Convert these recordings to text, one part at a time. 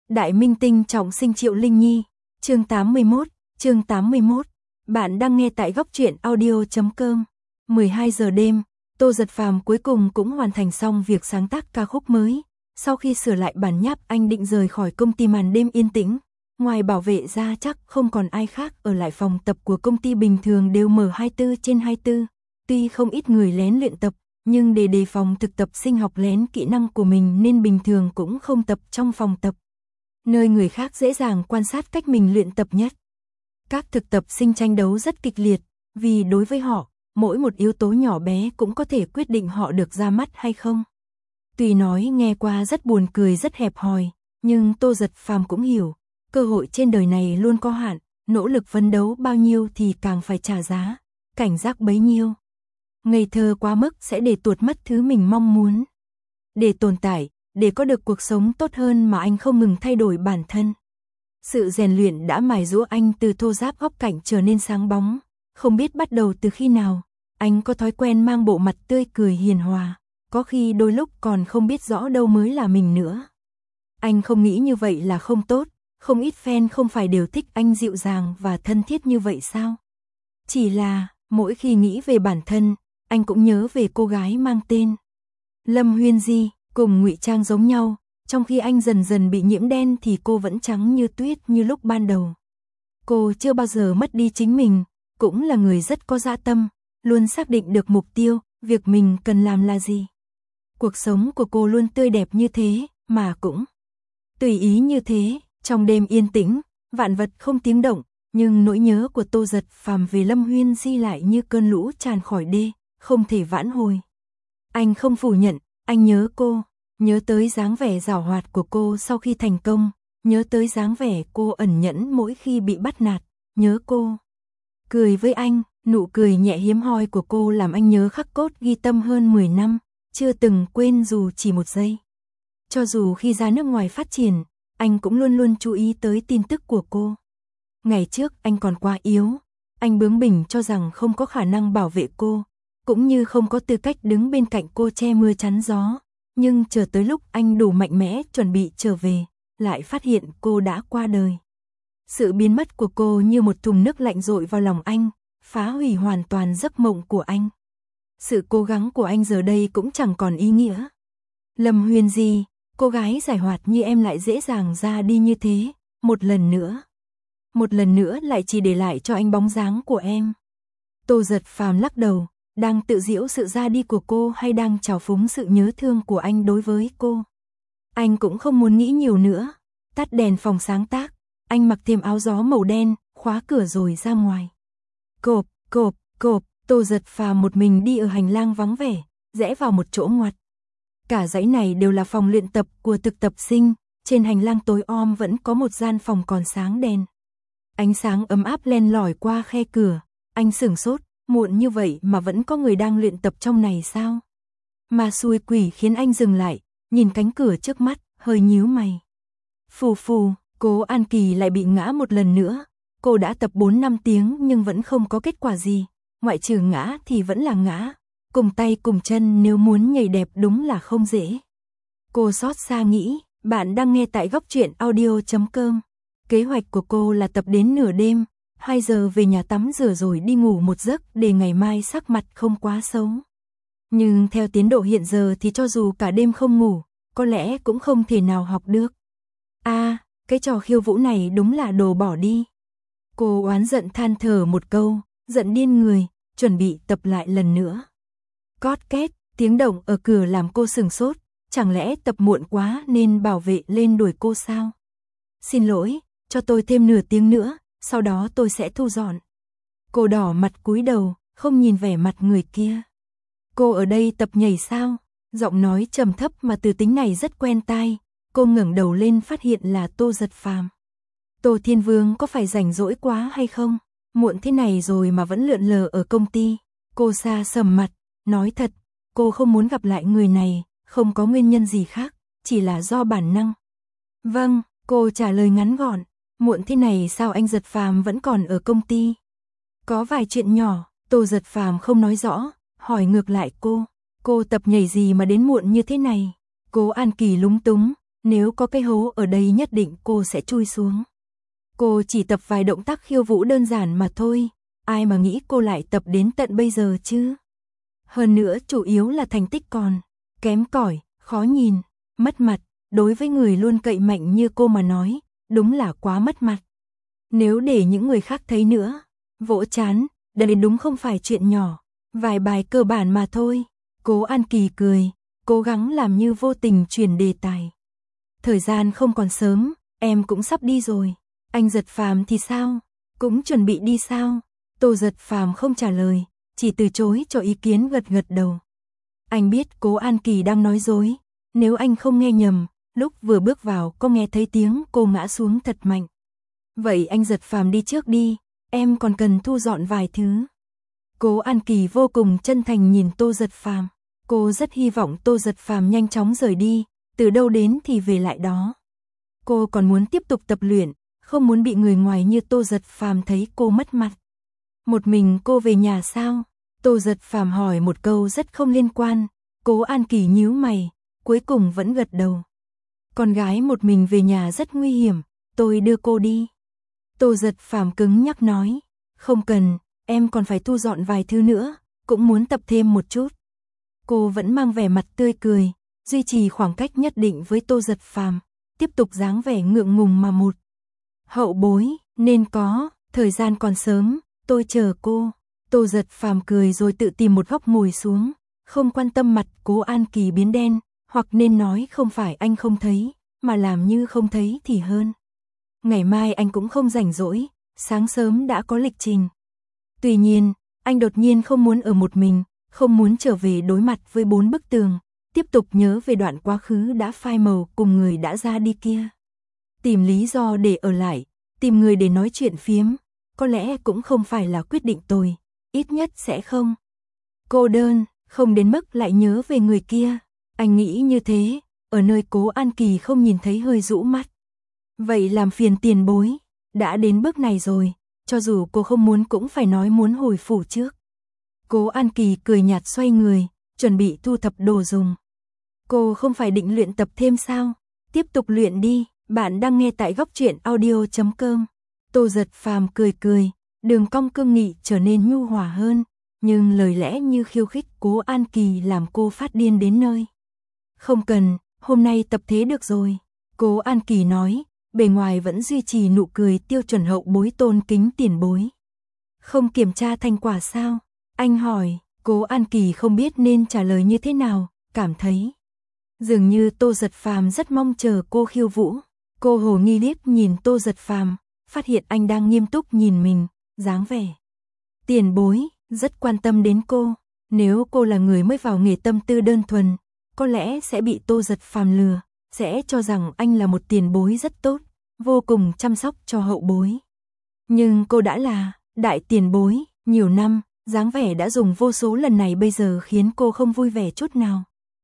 Đại minh tinh trọng sinh Triệu Linh Nhi, chương 81. Bạn đang nghe tại góc truyện audio.com. 12 giờ đêm, Tô Giật Phàm cuối cùng cũng hoàn thành xong việc sáng tác ca khúc mới. Sau khi sửa lại bản nháp, anh định rời khỏi công ty màn đêm yên tĩnh. Ngoài bảo vệ ra chắc không còn ai khác ở lại, phòng tập của công ty bình thường đều mở 24/24. Tuy không ít người lén luyện tập, nhưng để đề phòng thực tập sinh học lén kỹ năng của mình nên bình thường cũng không tập trong phòng tập, nơi người khác dễ dàng quan sát cách mình luyện tập nhất. Các thực tập sinh tranh đấu rất kịch liệt, vì đối với họ, mỗi một yếu tố nhỏ bé cũng có thể quyết định họ được ra mắt hay không. Tuy nói nghe qua rất buồn cười, rất hẹp hòi, nhưng Tô Giật Phàm cũng hiểu, cơ hội trên đời này luôn có hạn, nỗ lực phấn đấu bao nhiêu thì càng phải trả giá, cảnh giác bấy nhiêu. Ngây thơ quá mức sẽ để tuột mất thứ mình mong muốn. Để tồn tại, để có được cuộc sống tốt hơn mà anh không ngừng thay đổi bản thân. Sự rèn luyện đã mài giũa anh từ thô ráp góc cạnh trở nên sáng bóng. Không biết bắt đầu từ khi nào, anh có thói quen mang bộ mặt tươi cười hiền hòa, có khi đôi lúc còn không biết rõ đâu mới là mình nữa. Anh không nghĩ như vậy là không tốt, không ít fan không phải đều thích anh dịu dàng và thân thiết như vậy sao? Chỉ là, mỗi khi nghĩ về bản thân, anh cũng nhớ về cô gái mang tên Lâm Huyên Di, cùng ngụy trang giống nhau, trong khi anh dần dần bị nhiễm đen thì cô vẫn trắng như tuyết như lúc ban đầu. Cô chưa bao giờ mất đi chính mình, cũng là người rất có dã tâm, luôn xác định được mục tiêu, việc mình cần làm là gì. Cuộc sống của cô luôn tươi đẹp như thế, mà cũng tùy ý như thế. Trong đêm yên tĩnh, vạn vật không tiếng động, nhưng nỗi nhớ của Tô Giật Phàm về Lâm Huyên Di lại như cơn lũ tràn khỏi đê, không thể vãn hồi. Anh không phủ nhận, anh nhớ cô, nhớ tới dáng vẻ giảo hoạt của cô sau khi thành công, nhớ tới dáng vẻ cô ẩn nhẫn mỗi khi bị bắt nạt, nhớ cô cười với anh, nụ cười nhẹ hiếm hoi của cô làm anh nhớ khắc cốt ghi tâm hơn 10 năm, chưa từng quên dù chỉ một giây. Cho dù khi ra nước ngoài phát triển, anh cũng luôn luôn chú ý tới tin tức của cô. Ngày trước anh còn quá yếu, anh bướng bỉnh cho rằng không có khả năng bảo vệ cô, cũng như không có tư cách đứng bên cạnh cô che mưa chắn gió. Nhưng chờ tới lúc anh đủ mạnh mẽ chuẩn bị trở về, lại phát hiện cô đã qua đời. Sự biến mất của cô như một thùng nước lạnh dội vào lòng anh, phá hủy hoàn toàn giấc mộng của anh. Sự cố gắng của anh giờ đây cũng chẳng còn ý nghĩa. Lâm Huyên Di, cô gái giải hoạt như em lại dễ dàng ra đi như thế, một lần nữa lại chỉ để lại cho anh bóng dáng của em. Tô Giật Phàm lắc đầu, đang tự giễu sự ra đi của cô hay đang trào phúng sự nhớ thương của anh đối với cô. Anh cũng không muốn nghĩ nhiều nữa, tắt đèn phòng sáng tác, anh mặc thêm áo gió màu đen, khóa cửa rồi ra ngoài. Cộp, Tô Giật Phàm một mình đi ở hành lang vắng vẻ, rẽ vào một chỗ ngoặt. Cả dãy này đều là phòng luyện tập của thực tập sinh, trên hành lang tối om vẫn có một gian phòng còn sáng đèn. Ánh sáng ấm áp len lỏi qua khe cửa, anh sửng sốt, muộn như vậy mà vẫn có người đang luyện tập trong này sao? Mà xui quỷ khiến anh dừng lại, nhìn cánh cửa trước mắt, hơi nhíu mày. Phù, Cố An Kỳ lại bị ngã một lần nữa. Cô đã tập 4-5 tiếng nhưng vẫn không có kết quả gì, ngoại trừ ngã thì vẫn là ngã. Cùng tay cùng chân nếu muốn nhảy đẹp đúng là không dễ. Cô xót xa nghĩ, bạn đang nghe tại góc truyện audio.com. Kế hoạch của cô là tập đến nửa đêm, 2 giờ về nhà tắm rửa rồi đi ngủ một giấc để ngày mai sắc mặt không quá xấu. Nhưng theo tiến độ hiện giờ thì cho dù cả đêm không ngủ, có lẽ cũng không thể nào học được. Cái trò khiêu vũ này đúng là đồ bỏ đi. Cô oán giận than thở một câu, giận điên người, chuẩn bị tập lại lần nữa. Cót két, tiếng động ở cửa làm cô sửng sốt, chẳng lẽ tập muộn quá nên bảo vệ lên đuổi cô sao? Xin lỗi, cho tôi thêm nửa tiếng nữa, sau đó tôi sẽ thu dọn. Cô đỏ mặt cúi đầu, không nhìn vẻ mặt người kia. Cô ở đây tập nhảy sao? Giọng nói trầm thấp mà từ tính này rất quen tai. Cô ngẩng đầu lên phát hiện là Tô Giật Phàm. Tô Thiên Vương có phải rảnh rỗi quá hay không? Muộn thế này rồi mà vẫn lượn lờ ở công ty. Cô xa sầm mặt, nói thật, cô không muốn gặp lại người này, không có nguyên nhân gì khác, chỉ là do bản năng. Vâng, cô trả lời ngắn gọn, muộn thế này sao anh Giật Phàm vẫn còn ở công ty? Có vài chuyện nhỏ, Tô Giật Phàm không nói rõ, hỏi ngược lại cô tập nhảy gì mà đến muộn như thế này? Cố An Kỳ lúng túng, Nếu có cái hố ở đây nhất định cô sẽ chui xuống. Cô chỉ tập vài động tác khiêu vũ đơn giản mà thôi, ai mà nghĩ cô lại tập đến tận bây giờ chứ. Hơn nữa chủ yếu là thành tích còn kém cỏi, khó nhìn, mất mặt, đối với người luôn cậy mạnh như cô mà nói, đúng là quá mất mặt. Nếu để những người khác thấy nữa, vỗ chán, đây đúng không phải chuyện nhỏ, vài bài cơ bản mà thôi. Cố An Kỳ cười, cố gắng làm như vô tình chuyển đề tài. Thời gian không còn sớm, em cũng sắp đi rồi. Anh Giật Phàm thì sao? Cũng chuẩn bị đi sao? Tô Giật Phàm không trả lời, chỉ từ chối cho ý kiến gật gật đầu. Anh biết Cố An Kỳ đang nói dối, nếu anh không nghe nhầm, lúc vừa bước vào có nghe thấy tiếng cô ngã xuống thật mạnh. Vậy anh Giật Phàm đi trước đi, em còn cần thu dọn vài thứ. Cố An Kỳ vô cùng chân thành nhìn Tô Giật Phàm, cô rất hy vọng Tô Giật Phàm nhanh chóng rời đi, từ đâu đến thì về lại đó. Cô còn muốn tiếp tục tập luyện, không muốn bị người ngoài như Tô Giật Phàm thấy cô mất mặt. Một mình cô về nhà sao? Tô Giật Phàm hỏi một câu rất không liên quan. Cố An Kỳ nhíu mày, cuối cùng vẫn gật đầu. Con gái một mình về nhà rất nguy hiểm, tôi đưa cô đi. Tô Giật Phàm cứng nhắc nói, không cần, em còn phải thu dọn vài thứ nữa, cũng muốn tập thêm một chút. Cô vẫn mang vẻ mặt tươi cười, duy trì khoảng cách nhất định với Tô Giật Phàm, tiếp tục dáng vẻ ngượng ngùng mà một. Hậu bối, nên có, thời gian còn sớm, tôi chờ cô. Tô Giật Phàm cười rồi tự tìm một góc ngồi xuống, không quan tâm mặt Cố An Kỳ biến đen, hoặc nên nói không phải anh không thấy, mà làm như không thấy thì hơn. Ngày mai anh cũng không rảnh rỗi, sáng sớm đã có lịch trình. Tuy nhiên, anh đột nhiên không muốn ở một mình, không muốn trở về đối mặt với 4 bức tường, tiếp tục nhớ về đoạn quá khứ đã phai màu cùng người đã ra đi kia. Tìm lý do để ở lại, tìm người để nói chuyện phiếm, có lẽ cũng không phải là quyết định tồi, ít nhất sẽ không cô đơn, không đến mức lại nhớ về người kia. Anh nghĩ như thế, ở nơi Cố An Kỳ không nhìn thấy hơi rũ mắt. Vậy làm phiền tiền bối, đã đến bước này rồi, cho dù cô không muốn cũng phải nói muốn hồi phủ trước. Cố An Kỳ cười nhạt xoay người, chuẩn bị thu thập đồ dùng. Cô không phải định luyện tập thêm sao? Tiếp tục luyện đi, bạn đang nghe tại goctruyện.audio.com. Tô Giật Phàm cười cười, đường cong cương nghị trở nên nhu hòa hơn, nhưng lời lẽ như khiêu khích Cố An Kỳ làm cô phát điên đến nơi. Không cần, hôm nay tập thế được rồi. Cố An Kỳ nói, bề ngoài vẫn duy trì nụ cười tiêu chuẩn hậu bối tôn kính tiền bối. Không kiểm tra thành quả sao? Anh hỏi. Cố An Kỳ không biết nên trả lời như thế nào, cảm thấy dường như Tô Giật Phàm rất mong chờ cô khiêu vũ. Cô hồ nghi liếc nhìn Tô Giật Phàm, phát hiện anh đang nghiêm túc nhìn mình, dáng vẻ tiền bối, rất quan tâm đến cô. Nếu cô là người mới vào nghề tâm tư đơn thuần, có lẽ sẽ bị Tô Giật Phàm lừa, sẽ cho rằng anh là một tiền bối rất tốt, vô cùng chăm sóc cho hậu bối. Nhưng cô đã là đại tiền bối, nhiều năm, dáng vẻ đã dùng vô số lần này bây giờ khiến cô không vui vẻ chút nào.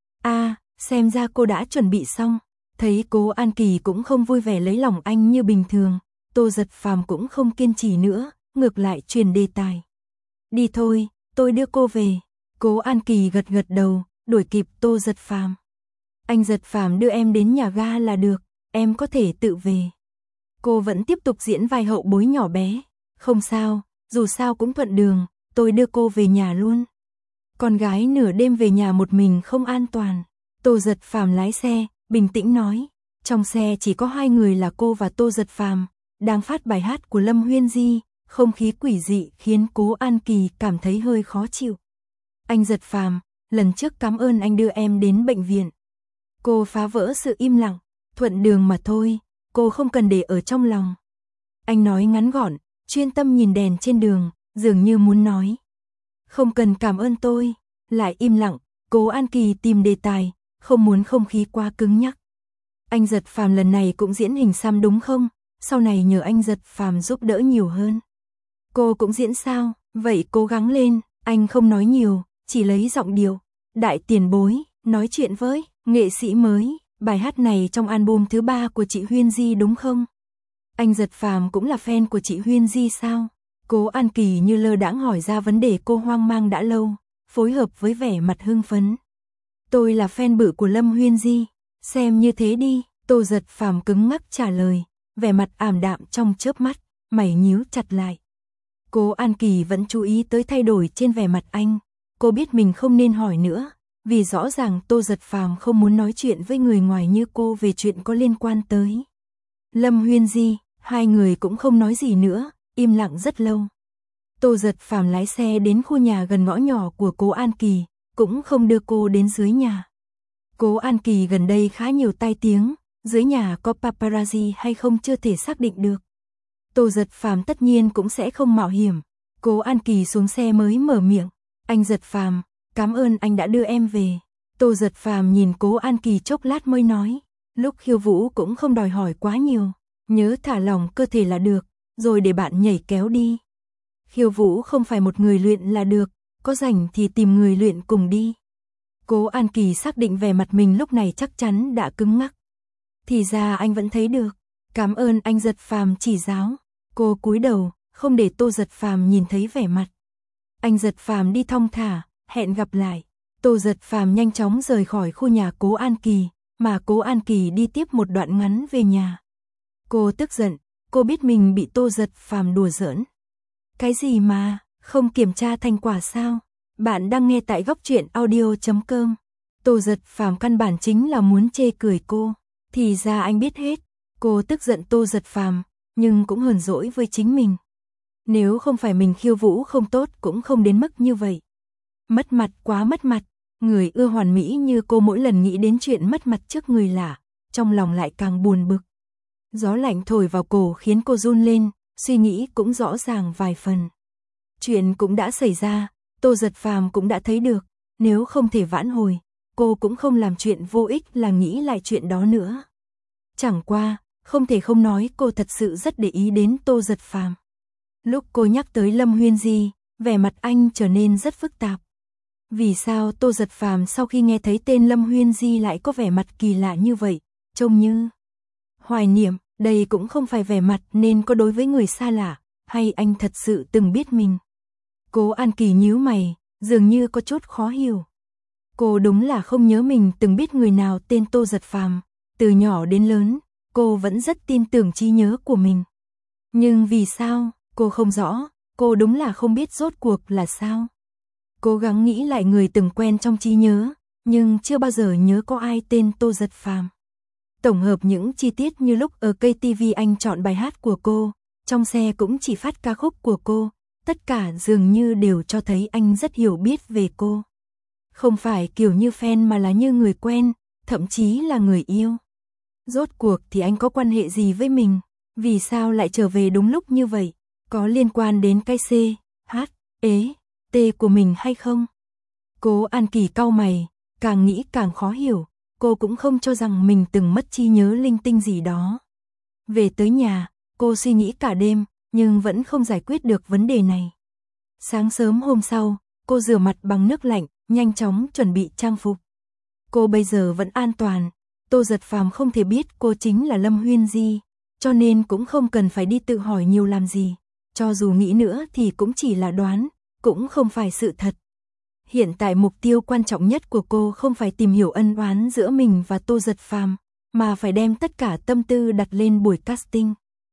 Xem ra cô đã chuẩn bị xong. Thấy Cố An Kỳ cũng không vui vẻ lấy lòng anh như bình thường, Tô Giật Phàm cũng không kiên trì nữa, ngược lại truyền đề tài. Đi thôi, tôi đưa cô về. Cố An Kỳ gật gật đầu, đuổi kịp Tô Giật Phàm. Anh Giật Phàm đưa em đến nhà ga là được, em có thể tự về. Cô vẫn tiếp tục diễn vai hậu bối nhỏ bé. Không sao, dù sao cũng thuận đường, tôi đưa cô về nhà luôn. Con gái nửa đêm về nhà một mình không an toàn. Tô Giật Phàm lái xe, bình tĩnh nói. Trong xe chỉ có 2 người là cô và Tô Giật Phàm, đang phát bài hát của Lâm Huyên Di, không khí quỷ dị khiến Cố An Kỳ cảm thấy hơi khó chịu. Anh Giật Phàm, lần trước cảm ơn anh đưa em đến bệnh viện. Cô phá vỡ sự im lặng, thuận đường mà thôi, cô không cần để ở trong lòng. Anh nói ngắn gọn, chuyên tâm nhìn đèn trên đường, dường như muốn nói. Không cần cảm ơn tôi, lại im lặng, Cố An Kỳ tìm đề tài, không muốn không khí quá cứng nhắc. Anh Giật Phàm lần này cũng diễn hình xăm đúng không? Sau này nhờ anh Giật Phàm giúp đỡ nhiều hơn. Cô cũng diễn sao? Vậy cố gắng lên, anh không nói nhiều, chỉ lấy giọng điệu. Đại tiền bối, nói chuyện với nghệ sĩ mới, bài hát này trong album thứ 3 của chị Huyên Di đúng không? Anh Giật Phàm cũng là fan của chị Huyên Di sao? Cố An Kỳ như lơ đãng hỏi ra vấn đề cô hoang mang đã lâu, phối hợp với vẻ mặt hưng phấn. Tôi là fan bự của Lâm Huyên Di, xem như thế đi. Tô Giật Phàm cứng ngắc trả lời, vẻ mặt ảm đạm trong chớp mắt, mày nhíu chặt lại. Cố An Kỳ vẫn chú ý tới thay đổi trên vẻ mặt anh. Cô biết mình không nên hỏi nữa, vì rõ ràng Tô Giật Phàm không muốn nói chuyện với người ngoài như cô về chuyện có liên quan tới Lâm Huyên Di. Hai người cũng không nói gì nữa, im lặng rất lâu. Tô Giật Phàm lái xe đến khu nhà gần ngõ nhỏ của Cố An Kỳ, cũng không đưa cô đến dưới nhà. Cố An Kỳ gần đây khá nhiều tai tiếng, dưới nhà có paparazzi hay không chưa thể xác định được. Tô Giật Phàm tất nhiên cũng sẽ không mạo hiểm. Cố An Kỳ xuống xe mới mở miệng, anh Giật Phàm, cảm ơn anh đã đưa em về. Tô Giật Phàm nhìn Cố An Kỳ chốc lát mới nói, lúc khiêu vũ cũng không đòi hỏi quá nhiều, nhớ thả lỏng cơ thể là được, rồi để bạn nhảy kéo đi. Khiêu vũ không phải một người luyện là được, có rảnh thì tìm người luyện cùng đi. Cố An Kỳ xác định vẻ mặt mình lúc này chắc chắn đã cứng ngắc. Thì ra anh vẫn thấy được, cảm ơn anh Giật Phàm chỉ giáo. Cô cúi đầu, không để Tô Giật Phàm nhìn thấy vẻ mặt. Anh Giật Phàm đi thong thả, hẹn gặp lại. Tô Giật Phàm nhanh chóng rời khỏi khu nhà Cố An Kỳ, mà Cố An Kỳ đi tiếp một đoạn ngắn về nhà. Cô tức giận, cô biết mình bị Tô Giật Phàm đùa giỡn. Cái gì mà, không kiểm tra thành quả sao? Bạn đang nghe tại góc truyện audio.com. Tô Giật Phàm căn bản chính là muốn chê cười cô. Thì ra anh biết hết. Cô tức giận Tô Giật Phàm, nhưng cũng hờn dỗi với chính mình. Nếu không phải mình khiêu vũ không tốt cũng không đến mức như vậy. Mất mặt quá mất mặt. Người ưa hoàn mỹ như cô mỗi lần nghĩ đến chuyện mất mặt trước người lạ, trong lòng lại càng buồn bực. Gió lạnh thổi vào cổ khiến cô run lên, suy nghĩ cũng rõ ràng vài phần. Chuyện cũng đã xảy ra, Tô Giật Phàm cũng đã thấy được, nếu không thể vãn hồi, cô cũng không làm chuyện vô ích là nghĩ lại chuyện đó nữa. Chẳng qua, không thể không nói cô thật sự rất để ý đến Tô Giật Phàm. Lúc cô nhắc tới Lâm Huyên Di, vẻ mặt anh trở nên rất phức tạp. Vì sao Tô Giật Phàm sau khi nghe thấy tên Lâm Huyên Di lại có vẻ mặt kỳ lạ như vậy, trông như hoài niệm, đây cũng không phải vẻ mặt nên có đối với người xa lạ, hay anh thật sự từng biết mình. Cố An Kỳ nhíu mày, dường như có chút khó hiểu. Cô đúng là không nhớ mình từng biết người nào tên Tô Giật Phàm, từ nhỏ đến lớn, cô vẫn rất tin tưởng trí nhớ của mình. Nhưng vì sao, cô không rõ, cô đúng là không biết rốt cuộc là sao. Cố gắng nghĩ lại người từng quen trong trí nhớ, nhưng chưa bao giờ nhớ có ai tên Tô Giật Phàm. Tổng hợp những chi tiết như lúc ở cây TV anh chọn bài hát của cô, trong xe cũng chỉ phát ca khúc của cô, tất cả dường như đều cho thấy anh rất hiểu biết về cô. Không phải kiểu như fan mà là như người quen, thậm chí là người yêu. Rốt cuộc thì anh có quan hệ gì với mình? Vì sao lại trở về đúng lúc như vậy? Có liên quan đến cái C, H, E, T của mình hay không? Cố An Kỳ cau mày, càng nghĩ càng khó hiểu. Cô cũng không cho rằng mình từng mất trí nhớ linh tinh gì đó. Về tới nhà, cô suy nghĩ cả đêm, nhưng vẫn không giải quyết được vấn đề này. Sáng sớm hôm sau, cô rửa mặt bằng nước lạnh, nhanh chóng chuẩn bị trang phục. Cô bây giờ vẫn an toàn, Tô Giật Phàm không thể biết cô chính là Lâm Huyên Di, cho nên cũng không cần phải đi tự hỏi nhiều làm gì. Cho dù nghĩ nữa thì cũng chỉ là đoán, cũng không phải sự thật. Hiện tại mục tiêu quan trọng nhất của cô không phải tìm hiểu ân oán giữa mình và Tô Giật Phàm, mà phải đem tất cả tâm tư đặt lên buổi casting.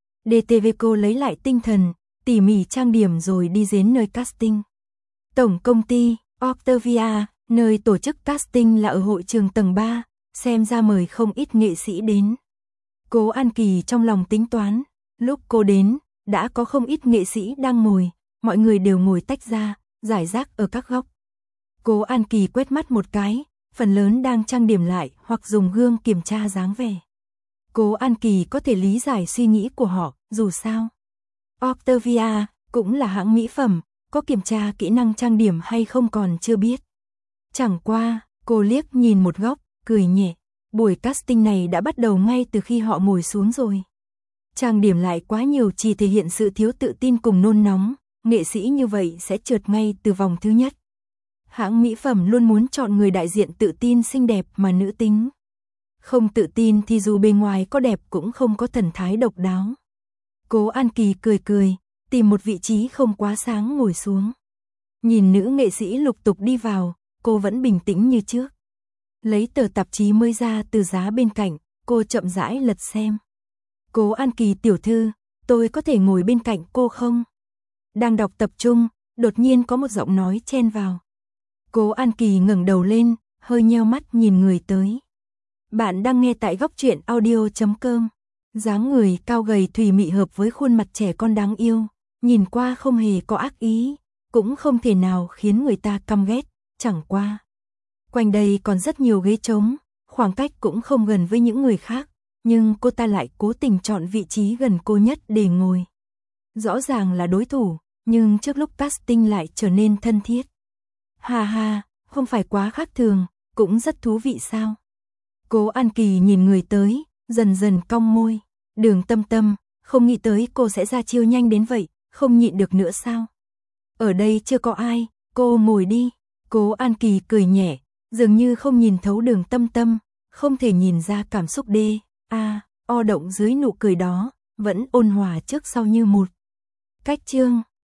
DTV cô lấy lại tinh thần, tỉ mỉ trang điểm rồi đi đến nơi casting. Tổng công ty Octavia, nơi tổ chức casting là ở hội trường tầng 3, xem ra mời không ít nghệ sĩ đến. Cố An Kỳ trong lòng tính toán, lúc cô đến, đã có không ít nghệ sĩ đang ngồi, mọi người đều ngồi tách ra, rải rác ở các góc. Cố An Kỳ quét mắt một cái, phần lớn đang trang điểm lại hoặc dùng gương kiểm tra dáng vẻ. Cố An Kỳ có thể lý giải suy nghĩ của họ, dù sao. Octavia cũng là hãng mỹ phẩm, có kiểm tra kỹ năng trang điểm hay không còn chưa biết. Chẳng qua, cô liếc nhìn một góc, cười nhẹ. Buổi casting này đã bắt đầu ngay từ khi họ ngồi xuống rồi. Trang điểm lại quá nhiều chỉ thể hiện sự thiếu tự tin cùng nôn nóng, nghệ sĩ như vậy sẽ trượt ngay từ vòng thứ nhất. Hãng mỹ phẩm luôn muốn chọn người đại diện tự tin xinh đẹp mà nữ tính. Không tự tin thì dù bề ngoài có đẹp cũng không có thần thái độc đáo. Cố An Kỳ cười cười, tìm một vị trí không quá sáng ngồi xuống. Nhìn nữ nghệ sĩ lục tục đi vào, cô vẫn bình tĩnh như trước. Lấy tờ tạp chí mới ra từ giá bên cạnh, cô chậm rãi lật xem. Cố An Kỳ tiểu thư, tôi có thể ngồi bên cạnh cô không? Đang đọc tập trung, đột nhiên có một giọng nói chen vào. Cố An Kỳ ngẩng đầu lên, hơi nheo mắt nhìn người tới. Bạn đang nghe tại góc truyện audio.com. Dáng người cao gầy thùy mị hợp với khuôn mặt trẻ con đáng yêu, nhìn qua không hề có ác ý, cũng không thể nào khiến người ta căm ghét, chẳng qua. Quanh đây còn rất nhiều ghế trống, khoảng cách cũng không gần với những người khác, nhưng cô ta lại cố tình chọn vị trí gần cô nhất để ngồi. Rõ ràng là đối thủ, nhưng trước lúc casting lại trở nên thân thiết. Hà hà, không phải quá khác thường, cũng rất thú vị sao? Cố An Kỳ nhìn người tới, dần dần cong môi. Đường Tâm Tâm, không nghĩ tới cô sẽ ra chiêu nhanh đến vậy, không nhịn được nữa sao? Ở đây chưa có ai, cô ngồi đi. Cố An Kỳ cười nhẹ, dường như không nhìn thấu Đường Tâm Tâm, không thể nhìn ra cảm xúc o động dưới nụ cười đó, vẫn ôn hòa trước sau như một. Cách chương